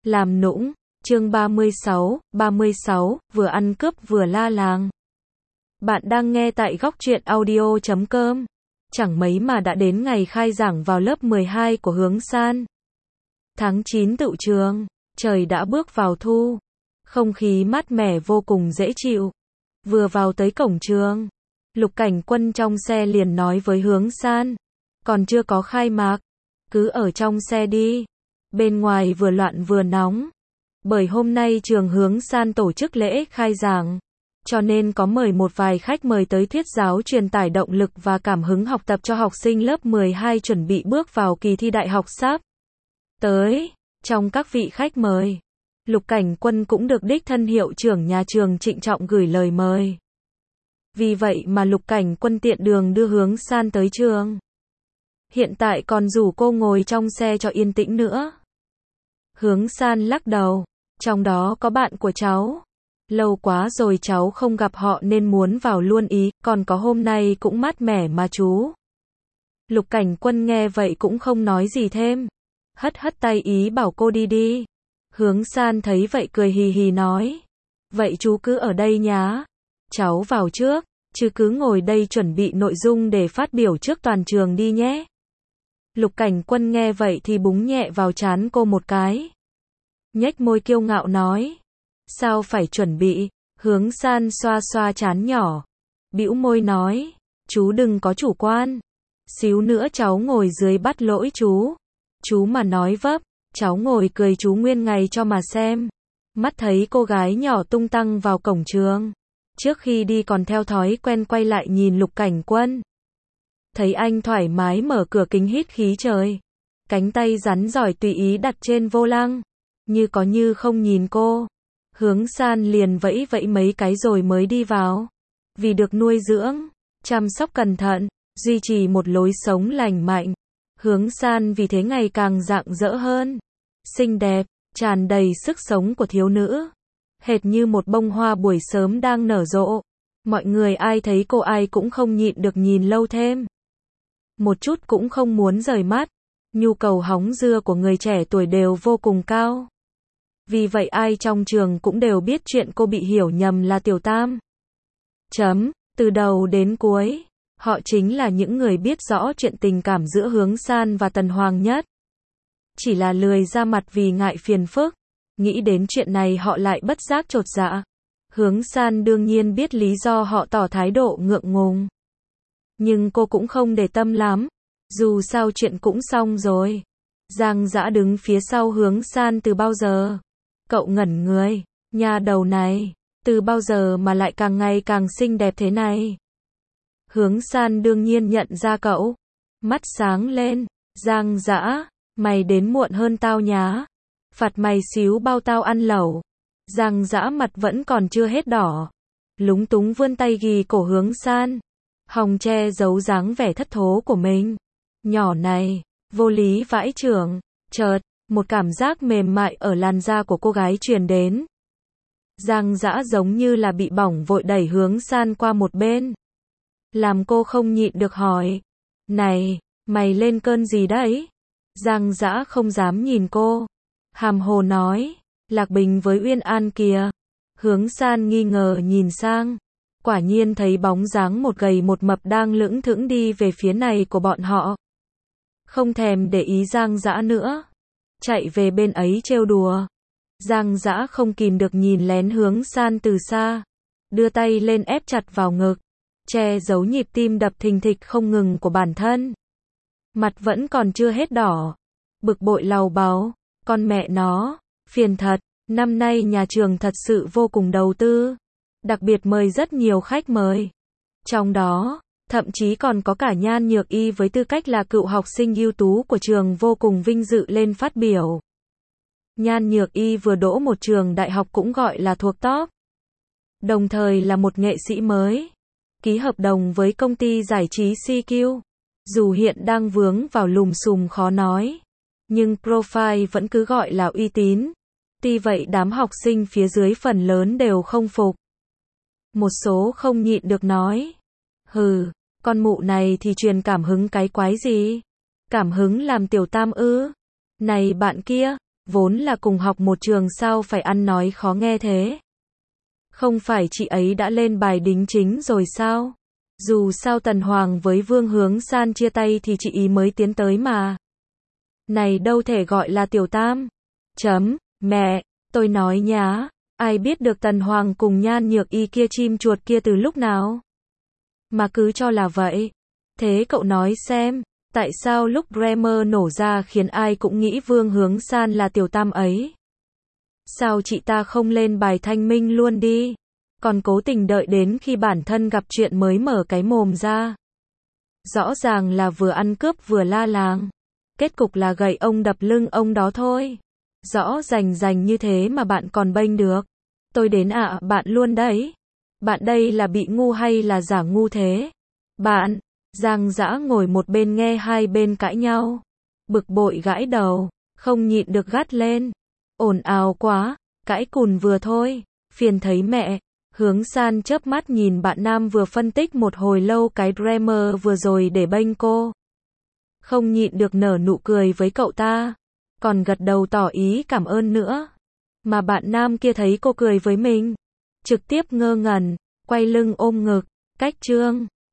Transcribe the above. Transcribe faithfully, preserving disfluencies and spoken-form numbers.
Làm nũng, chương ba mươi sáu, ba mươi sáu, vừa ăn cướp vừa la làng. Bạn đang nghe tại góc truyện audio chấm com. Chẳng mấy mà đã đến ngày khai giảng vào lớp mười hai của Hướng San. Tháng chín tựu trường, trời đã bước vào thu. Không khí mát mẻ vô cùng dễ chịu. Vừa vào tới cổng trường, Lục Cảnh Quân trong xe liền nói với Hướng San. Còn chưa có khai mạc, cứ ở trong xe đi. Bên ngoài vừa loạn vừa nóng. Bởi hôm nay trường Hướng San tổ chức lễ khai giảng, cho nên có mời một vài khách mời tới thuyết giáo truyền tải động lực và cảm hứng học tập cho học sinh lớp mười hai chuẩn bị bước vào kỳ thi đại học sắp tới. Trong các vị khách mời, Lục Cảnh Quân cũng được đích thân hiệu trưởng nhà trường trịnh trọng gửi lời mời. Vì vậy mà Lục Cảnh Quân tiện đường đưa Hướng San tới trường. Hiện tại còn rủ cô ngồi trong xe cho yên tĩnh nữa. Hướng San lắc đầu, trong đó có bạn của cháu. Lâu quá rồi cháu không gặp họ nên muốn vào luôn ý, còn có hôm nay cũng mát mẻ mà chú. Lục Cảnh Quân nghe vậy cũng không nói gì thêm. Hất hất tay ý bảo cô đi đi. Hướng San thấy vậy cười hì hì nói. Vậy chú cứ ở đây nhá. Cháu vào trước, chứ cứ ngồi đây chuẩn bị nội dung để phát biểu trước toàn trường đi nhé. Lục Cảnh Quân nghe vậy thì búng nhẹ vào trán cô một cái. Nhếch môi kiêu ngạo nói. Sao phải chuẩn bị? Hướng San xoa xoa trán nhỏ. Bĩu môi nói. Chú đừng có chủ quan. Xíu nữa cháu ngồi dưới bắt lỗi chú. Chú mà nói vấp, cháu ngồi cười chú nguyên ngày cho mà xem. Mắt thấy cô gái nhỏ tung tăng vào cổng trường. Trước khi đi còn theo thói quen quay lại nhìn Lục Cảnh Quân. Thấy anh thoải mái mở cửa kính hít khí trời. Cánh tay rắn giỏi tùy ý đặt trên vô lăng. Như có như không nhìn cô. Hướng San liền vẫy vẫy mấy cái rồi mới đi vào. Vì được nuôi dưỡng, chăm sóc cẩn thận, duy trì một lối sống lành mạnh. Hướng San vì thế ngày càng rạng rỡ hơn. Xinh đẹp, tràn đầy sức sống của thiếu nữ. Hệt như một bông hoa buổi sớm đang nở rộ. Mọi người ai thấy cô ai cũng không nhịn được nhìn lâu thêm. Một chút cũng không muốn rời mắt. Nhu cầu hóng dưa của người trẻ tuổi đều vô cùng cao. Vì vậy ai trong trường cũng đều biết chuyện cô bị hiểu nhầm là Tiểu Tam. Chấm, từ đầu đến cuối, họ chính là những người biết rõ chuyện tình cảm giữa Hướng San và Tần Hoàng nhất. Chỉ là lười ra mặt vì ngại phiền phức. Nghĩ đến chuyện này họ lại bất giác chột dạ. Hướng San đương nhiên biết lý do họ tỏ thái độ ngượng ngùng. Nhưng cô cũng không để tâm lắm. Dù sao chuyện cũng xong rồi. Giang Dã đứng phía sau Hướng San từ bao giờ? Cậu ngẩn người. Nhà đầu này, từ bao giờ mà lại càng ngày càng xinh đẹp thế này? Hướng San đương nhiên nhận ra cậu. Mắt sáng lên. Giang Dã, mày đến muộn hơn tao nhá. Phạt mày xíu bao tao ăn lẩu. Giang Dã mặt vẫn còn chưa hết đỏ. Lúng túng vươn tay ghì cổ Hướng San. Hòng che giấu dáng vẻ thất thố của mình. Nhỏ này, vô lý vãi chưởng. Chợt, một cảm giác mềm mại ở làn da của cô gái truyền đến. Giang Dã giống như là bị bỏng vội đẩy Hướng San qua một bên. Làm cô không nhịn được hỏi. Này, mày lên cơn gì đấy? Giang Dã không dám nhìn cô. Hàm hồ nói. Lạc Bình với Uyên An kìa. Hướng San nghi ngờ nhìn sang. Quả nhiên thấy bóng dáng một gầy một mập đang lững thững đi về phía này của bọn họ. Không thèm để ý Giang Dã nữa. Chạy về bên ấy trêu đùa. Giang Dã không kìm được nhìn lén Hướng San từ xa. Đưa tay lên ép chặt vào ngực. Che giấu nhịp tim đập thình thịch không ngừng của bản thân. Mặt vẫn còn chưa hết đỏ. Bực bội lầu báu. Con mẹ nó, phiền thật. Năm nay nhà trường thật sự vô cùng đầu tư. Đặc biệt mời rất nhiều khách mời. Trong đó, thậm chí còn có cả Nhan Nhược Y với tư cách là cựu học sinh ưu tú của trường vô cùng vinh dự lên phát biểu. Nhan Nhược Y vừa đỗ một trường đại học cũng gọi là thuộc top. Đồng thời là một nghệ sĩ mới. Ký hợp đồng với công ty giải trí xê quy. Dù hiện đang vướng vào lùm xùm khó nói. Nhưng profile vẫn cứ gọi là uy tín. Tuy vậy đám học sinh phía dưới phần lớn đều không phục. Một số không nhịn được nói. Hừ, con mụ này thì truyền cảm hứng cái quái gì? Cảm hứng làm Tiểu Tam ư? Này bạn kia, vốn là cùng học một trường sao phải ăn nói khó nghe thế. Không phải chị ấy đã lên bài đính chính rồi sao? Dù sao Tần Hoàng với Vương Hướng San chia tay thì chị ý mới tiến tới mà. Này đâu thể gọi là tiểu tam. Chấm, mẹ, tôi nói nhá, ai biết được Tần Hoàng cùng Nhan Nhược Y kia chim chuột kia từ lúc nào? Mà cứ cho là vậy. Thế cậu nói xem, tại sao lúc Grammar nổ ra khiến ai cũng nghĩ Vương Hướng San là tiểu tam ấy? Sao chị ta không lên bài thanh minh luôn đi? Còn cố tình đợi đến khi bản thân gặp chuyện mới mở cái mồm ra. Rõ ràng là vừa ăn cướp vừa la làng. Kết cục là gậy ông đập lưng ông đó thôi. Rõ rành rành như thế mà bạn còn bênh được. Tôi đến ạ à, bạn luôn đấy. Bạn đây là bị ngu hay là giả ngu thế? Bạn, Giang Dã ngồi một bên nghe hai bên cãi nhau. Bực bội gãi đầu, không nhịn được gắt lên. Ồn ào quá, cãi cùn vừa thôi, phiền thấy mẹ. Hướng San chớp mắt nhìn bạn nam vừa phân tích một hồi lâu cái grammar vừa rồi để bênh cô. Không nhịn được nở nụ cười với cậu ta, còn gật đầu tỏ ý cảm ơn nữa. Mà bạn nam kia thấy cô cười với mình, trực tiếp ngơ ngẩn, quay lưng ôm ngực, cách chương.